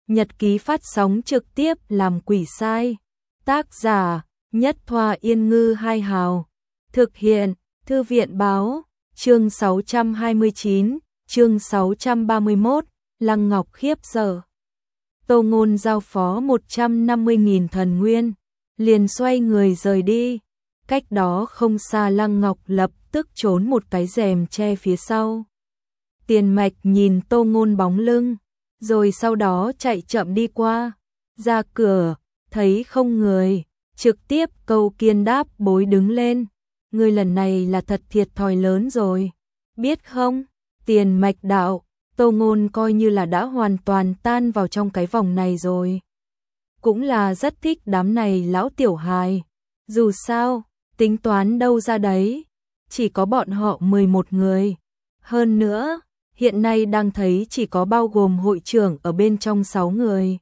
Nhật ký phát sóng trực tiếp làm quỷ sai. Tác giả Nhất Thoa Yên Ngư Hai Hào. Thực hiện Thư viện Báo. Chương 629, chương 631, Lăng Ngọc khiếp sợ. Tô Ngôn giao phó 150.000 thần nguyên, liền xoay người rời đi. Cách đó không xa, Lăng Ngọc lập tức trốn một cái rèm che phía sau. Tiền Mạch nhìn Tô Ngôn bóng lưng, rồi sau đó chạy chậm đi qua. Ra cửa, thấy không người, trực tiếp câu kiên đáp bối đứng lên. Ngươi lần này là thật thiệt thòi lớn rồi, biết không? Tiền Mạch đạo, Tô Ngôn coi như là đã hoàn toàn tan vào trong cái vòng này rồi. Cũng là rất thích đám này lão tiểu hài. Dù sao, tính toán đâu ra đấy, chỉ có bọn họ 11 người. Hơn nữa, hiện nay đang thấy chỉ có bao gồm hội trưởng ở bên trong 6 người.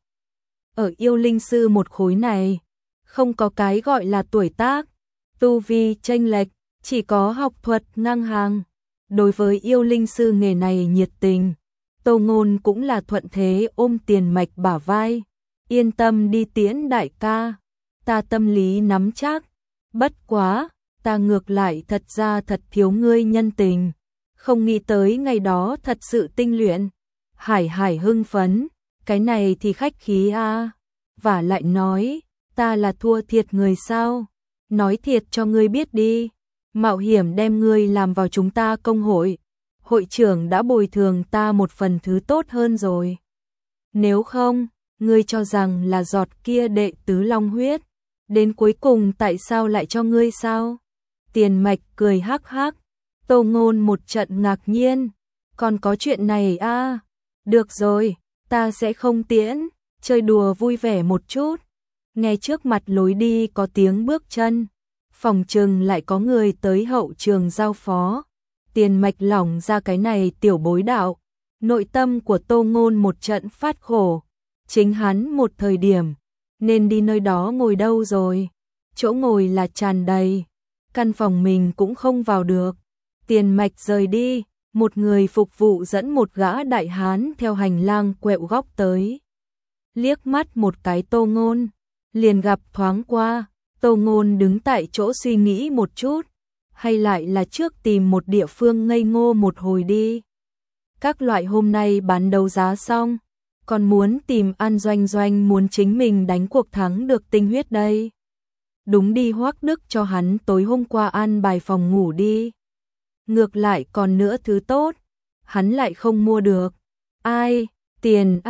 Ở yêu linh sư một khối này, không có cái gọi là tuổi tác, tu vi chênh lệch, chỉ có học thuật ngang hàng. Đối với yêu linh sư nghề này nhiệt tình, Tô Ngôn cũng là thuận thế ôm Tiền Mạch bả vai. Yên tâm đi tiễn đại ca, ta tâm lý nắm chắc. Bất quá, ta ngược lại thật ra thật thiếu ngươi nhân tình. Không nghĩ tới ngày đó thật sự tinh luyện. Hải Hải hưng phấn, cái này thì khách khí a. Và lại nói, ta là thua thiệt người sao? Nói thiệt cho ngươi biết đi, mạo hiểm đem ngươi làm vào chúng ta công hội. Hội trưởng đã bồi thường ta một phần thứ tốt hơn rồi. Nếu không, ngươi cho rằng là giọt kia đệ tứ long huyết, đến cuối cùng tại sao lại cho ngươi sao? Tiền Mạch cười hắc hắc. Tô Ngôn một trận ngạc nhiên, còn có chuyện này a? Được rồi, ta sẽ không tiễn, chơi đùa vui vẻ một chút. Nghe trước mặt lối đi có tiếng bước chân, phòng chừng lại có người tới hậu trường giao phó. Tiền Mạch lỏng ra cái này tiểu bối đạo, nội tâm của Tô Ngôn một trận phát khổ. Chính hắn một thời điểm nên đi nơi đó ngồi đâu rồi, chỗ ngồi là tràn đầy, căn phòng mình cũng không vào được. Tiền Mạch rời đi, một người phục vụ dẫn một gã đại hán theo hành lang quẹo góc tới. Liếc mắt một cái Tô Ngôn, liền gặp thoáng qua. Tô Ngôn đứng tại chỗ suy nghĩ một chút, hay lại là trước tìm một địa phương ngây ngô một hồi đi. Các loại hôm nay bán đấu giá xong, còn muốn tìm An Doanh Doanh muốn chính mình đánh cuộc thắng được tinh huyết đây. Đúng đi Hoắc Đức cho hắn tối hôm qua an bài phòng ngủ đi. Ngược lại còn nữa thứ tốt, hắn lại không mua được. Ai, tiền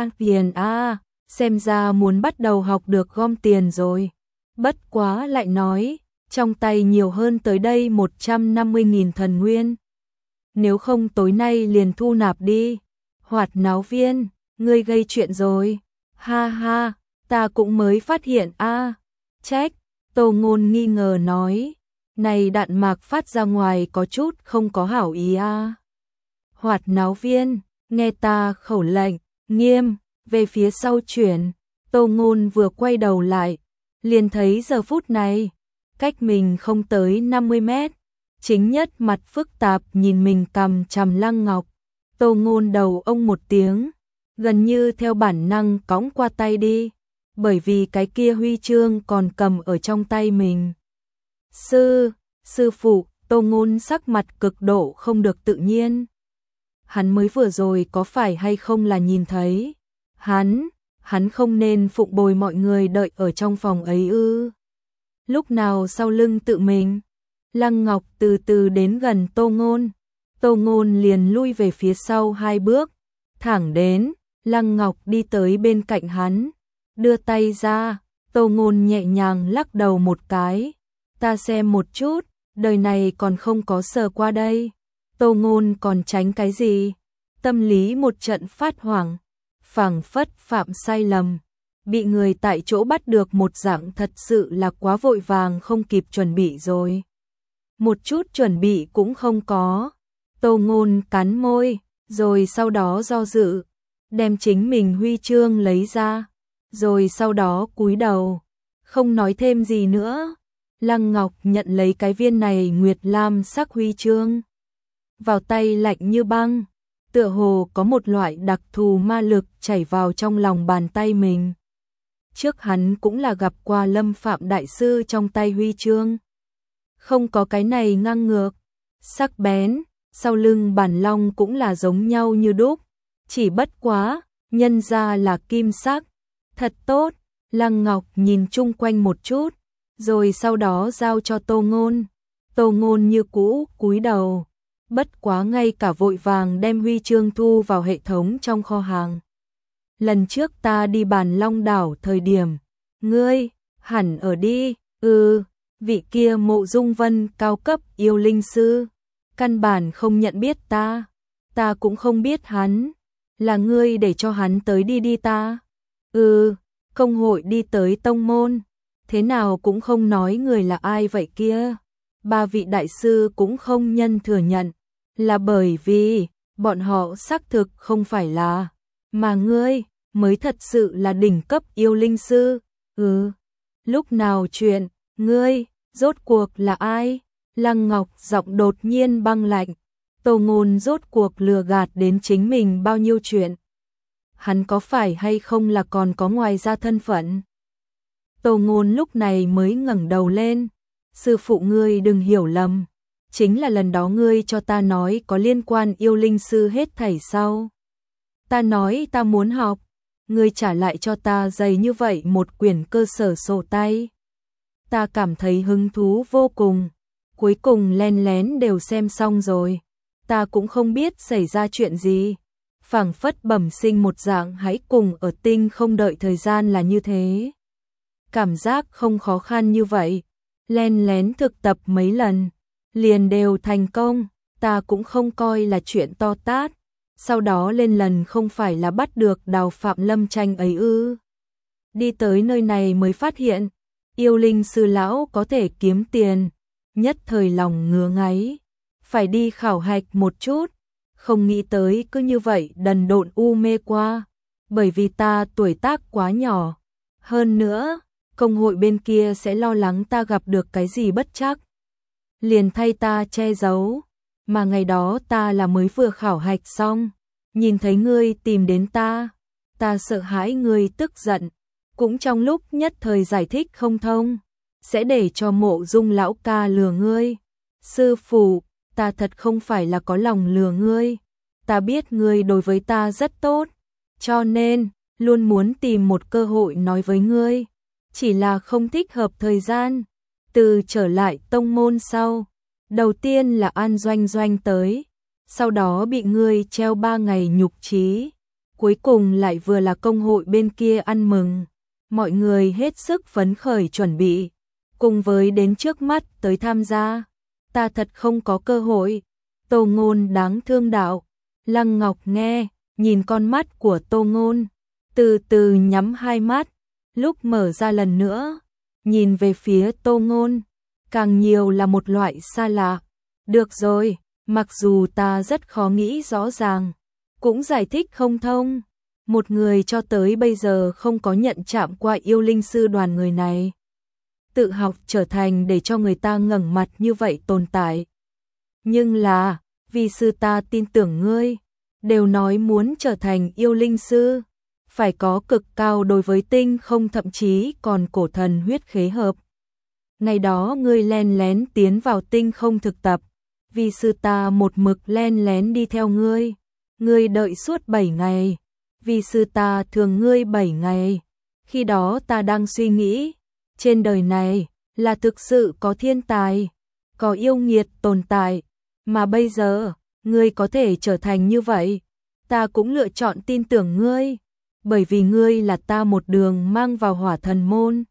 a, xem ra muốn bắt đầu học được gom tiền rồi. Bất quá lại nói, trong tay nhiều hơn tới đây 150.000 thần nguyên. Nếu không tối nay liền thu nạp đi. Hoạt náo viên, ngươi gây chuyện rồi. Ha ha, ta cũng mới phát hiện a. Trách, Tô Ngôn nghi ngờ nói. Này đạn mạc phát ra ngoài có chút không có hảo ý a. Hoạt náo viên, nghe ta khẩu lệnh, nghiêm, về phía sau chuyển. Tô Ngôn vừa quay đầu lại, liền thấy giờ phút này, cách mình không tới 50 mét, chính nhất mặt phức tạp nhìn mình cằm chằm Lăng Ngọc. Tô Ngôn đầu ông một tiếng, gần như theo bản năng cõng qua tay đi, bởi vì cái kia huy chương còn cầm ở trong tay mình. Sư phụ, Tô Ngôn sắc mặt cực độ không được tự nhiên. Hắn mới vừa rồi có phải hay không là nhìn thấy, hắn không nên phụng bồi mọi người đợi ở trong phòng ấy ư? Lúc nào sau lưng tự mình? Lăng Ngọc từ từ đến gần Tô Ngôn. Tô Ngôn liền lui về phía sau 2 bước, thẳng đến, Lăng Ngọc đi tới bên cạnh hắn, đưa tay ra. Tô Ngôn nhẹ nhàng lắc đầu một cái. Ta xem một chút, đời này còn không có sờ qua đây. Tô Ngôn còn tránh cái gì? Tâm lý một trận phát hoảng, phảng phất phạm sai lầm, bị người tại chỗ bắt được một dạng, thật sự là quá vội vàng không kịp chuẩn bị rồi. Một chút chuẩn bị cũng không có. Tô Ngôn cắn môi, rồi sau đó do dự, đem chính mình huy chương lấy ra, rồi sau đó cúi đầu, không nói thêm gì nữa. Lăng Ngọc nhận lấy cái viên này nguyệt lam sắc huy chương, vào tay lạnh như băng. tựa hồ có một loại đặc thù ma lực chảy vào trong lòng bàn tay mình. Trước hắn cũng là gặp qua Lâm Phạm đại sư trong tay huy chương. Không có cái này ngang ngược, sắc bén, sau lưng bản long cũng là giống nhau như đúc, chỉ bất quá, nhân ra là kim sắc. Thật tốt, Lăng Ngọc nhìn chung quanh một chút, rồi sau đó giao cho Tô Ngôn. Tô Ngôn như cũ cúi đầu, bất quá ngay cả vội vàng đem huy chương thu vào hệ thống trong kho hàng. Lần trước ta đi Bàn Long đảo thời điểm, ngươi hẳn ở đi. Vị kia Mộ Dung Vân cao cấp yêu linh sư, căn bản không nhận biết ta cũng không biết hắn, là ngươi để cho hắn tới đi ta. Công hội đi tới tông môn, thế nào cũng không nói người là ai vậy kia. Ba vị đại sư cũng không nhân thừa nhận, là bởi vì bọn họ xác thực không phải là, mà ngươi mới thật sự là đỉnh cấp yêu linh sư. Lúc nào chuyện, ngươi rốt cuộc là ai? Lăng Ngọc giọng đột nhiên băng lạnh. Tô Ngôn rốt cuộc lừa gạt đến chính mình bao nhiêu chuyện? Hắn có phải hay không là còn có ngoài ra thân phận? Tô Ngôn lúc này mới ngẩng đầu lên. Sư phụ ngươi đừng hiểu lầm, chính là lần đó ngươi cho ta nói có liên quan yêu linh sư hết thảy sau. Ta nói ta muốn học, ngươi trả lại cho ta dày như vậy một quyển cơ sở sổ tay. Ta cảm thấy hứng thú vô cùng, cuối cùng len lén đều xem xong rồi. Ta cũng không biết xảy ra chuyện gì, phảng phất bẩm sinh một dạng hãy cùng ở tinh không đợi thời gian là như thế. Cảm giác không khó khăn như vậy, len lén thực tập mấy lần, liền đều thành công, ta cũng không coi là chuyện to tát. Sau đó lên lần không phải là bắt được Đào Phạm Lâm Tranh ấy ư? Đi tới nơi này mới phát hiện, yêu linh sư lão có thể kiếm tiền, nhất thời lòng ngứa ngáy, phải đi khảo hạch một chút, không nghĩ tới cứ như vậy đần độn u mê qua, bởi vì ta tuổi tác quá nhỏ, hơn nữa, công hội bên kia sẽ lo lắng ta gặp được cái gì bất trắc, liền thay ta che giấu, mà ngày đó ta là mới vừa khảo hạch xong, nhìn thấy ngươi tìm đến ta sợ hãi ngươi tức giận, cũng trong lúc nhất thời giải thích không thông, sẽ để cho Mộ Dung lão ca lừa ngươi. Sư phụ, ta thật không phải là có lòng lừa ngươi, ta biết ngươi đối với ta rất tốt, cho nên luôn muốn tìm một cơ hội nói với ngươi, chỉ là không thích hợp thời gian. Từ trở lại tông môn sau, đầu tiên là An Doanh Doanh tới, sau đó bị ngươi treo 3 ngày nhục trí, cuối cùng lại vừa là công hội bên kia ăn mừng, mọi người hết sức phấn khởi chuẩn bị, cùng với đến trước mắt tới tham gia, ta thật không có cơ hội. Tô Ngôn đáng thương đạo. Lăng Ngọc nghe, nhìn con mắt của Tô Ngôn, từ từ nhắm hai mắt, lúc mở ra lần nữa, nhìn về phía Tô Ngôn, càng nhiều là một loại xa lạ. Được rồi, mặc dù ta rất khó nghĩ rõ ràng, cũng giải thích không thông, một người cho tới bây giờ không có nhận chạm qua yêu linh sư đoàn người này, tự học trở thành để cho người ta ngẩng mặt như vậy tồn tại. Nhưng là, vì sư ta tin tưởng ngươi, đều nói muốn trở thành yêu linh sư, phải có cực cao đối với tinh không, thậm chí còn cổ thần huyết khế hợp. Ngày đó ngươi len lén tiến vào tinh không thực tập, vì sư ta một mực len lén đi theo ngươi, ngươi đợi suốt 7 ngày, vì sư ta thường ngươi 7 ngày. Khi đó ta đang suy nghĩ, trên đời này là thực sự có thiên tài, có yêu nghiệt tồn tại, mà bây giờ ngươi có thể trở thành như vậy, ta cũng lựa chọn tin tưởng ngươi, bởi vì ngươi là ta một đường mang vào Hỏa Thần môn,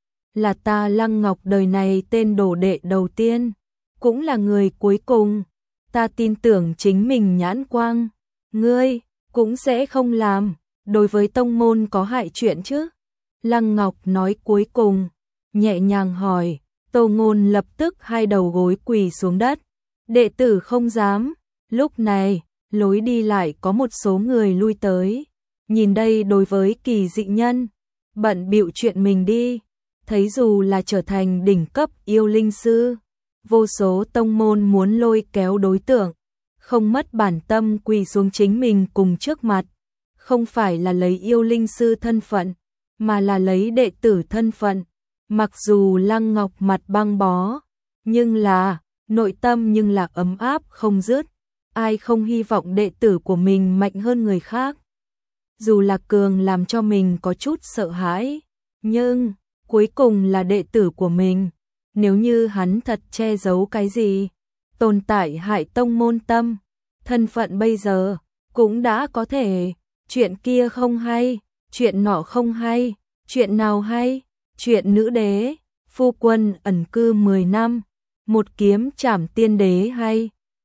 là ta Lăng Ngọc đời này tên đồ đệ đầu tiên, cũng là người cuối cùng. Ta tin tưởng chính mình nhãn quang, ngươi cũng sẽ không làm đối với tông môn có hại chuyện chứ? Lăng Ngọc nói cuối cùng, nhẹ nhàng hỏi. Tô Ngôn lập tức hai đầu gối quỳ xuống đất. Đệ tử không dám. Lúc này, lối đi lại có một số người lui tới. Nhìn đây đối với Kỳ Dị Nhân, bận bịu chuyện mình đi. Thấy dù là trở thành đỉnh cấp yêu linh sư, vô số tông môn muốn lôi kéo đối tượng, không mất bản tâm quỳ xuống chính mình cùng trước mặt, không phải là lấy yêu linh sư thân phận, mà là lấy đệ tử thân phận. Mặc dù Lăng Ngọc mặt băng bó, nhưng là, nội tâm nhưng là ấm áp không dứt. Ai không hy vọng đệ tử của mình mạnh hơn người khác. Dù là Cường làm cho mình có chút sợ hãi, nhưng cuối cùng là đệ tử của mình. Nếu như hắn thật che giấu cái gì, tồn tại hại tông môn tâm, thân phận bây giờ cũng đã có thể. Chuyện kia không hay, chuyện nọ không hay, chuyện nào hay? Chuyện nữ đế, phu quân ẩn cư 10 năm, một kiếm trảm tiên đế hay.